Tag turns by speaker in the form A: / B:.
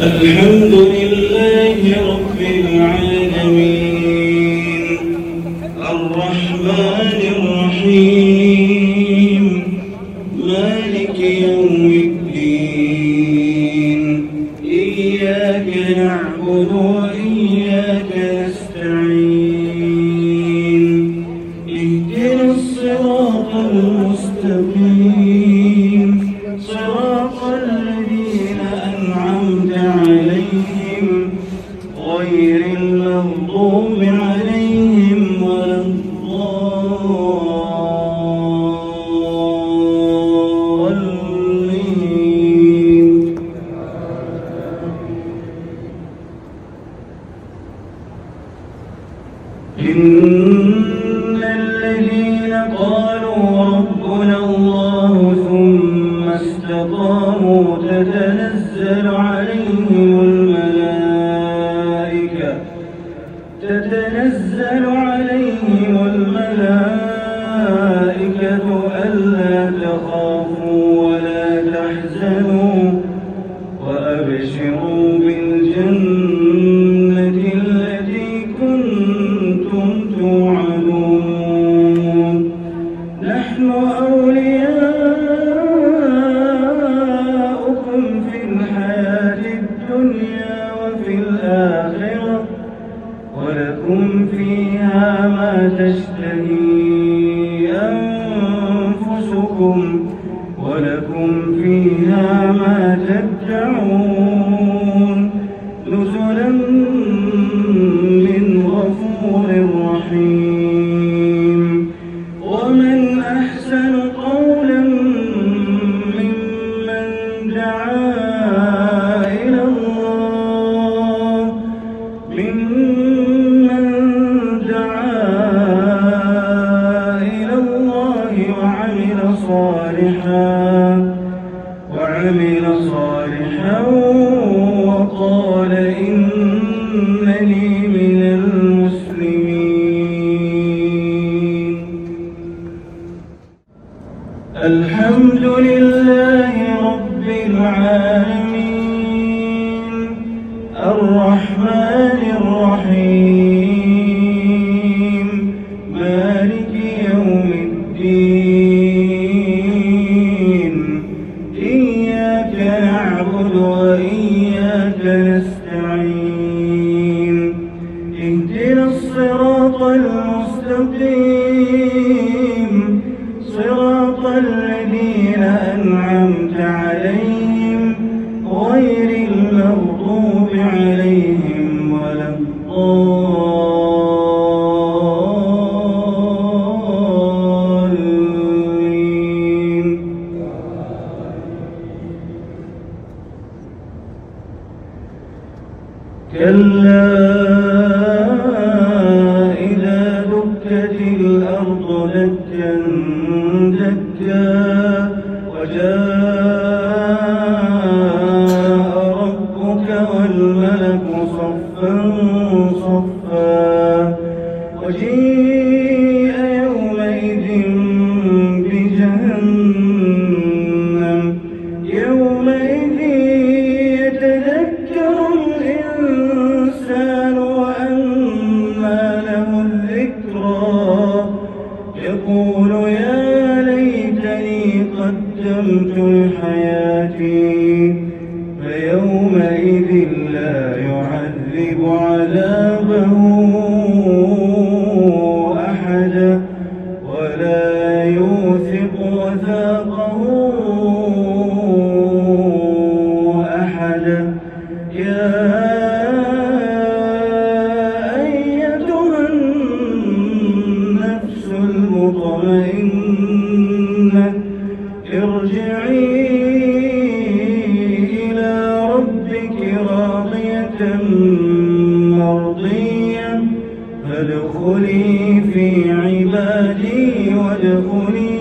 A: الحمد لله رب العالمين الرحمن الرحيم مالك يوم الدين إياك نعبد وإياك نستعين اهدنا الصراط المستقيم صراط الذين أنعمت عليهم غير المغضوب عليهم ولا الضالين. إن الذين قالوا ربنا الله ثم استقاموا تتنزل عليهم الملائكة ألا تخافوا ولا تحزنوا وأبشروا بالجنة التي كنتم توعدون نحن أولياؤكم في الحياة الدنيا وفي الآخرة ولكم فيها ما تشتهي أنفسكم ولكم فيها ما تدعون نزلا من غفور رحيم. ومن أحسن قولا ممن دعا إلى الله وعمل صالحا وقال إنني من المسلمين. الحمد لله رب العالمين الرحمن الرحيم مالك يوم الدين إياك نعبد وإياك نستعين اهدنا الصراط المستقيم صراط الذين أنعمت عليهم غير المغضوب عليهم ولا الضالين. كلا إذا دكت الأرض دكا دكا وجاء ربك والملك صفا صفا وجيء يومئذ بجهنم يومئذ يتذكر الإنسان وأنى له الذكرى يقول يا ليتني قدمت لحياتي فيومئذ لا يعذب عذابه أحدا ولا يوثق وثاقه أحدا. يا أيتها النفس المطمئنة ارجعي إلى ربك راضية مرضية فادخلي في عبادي وادخلي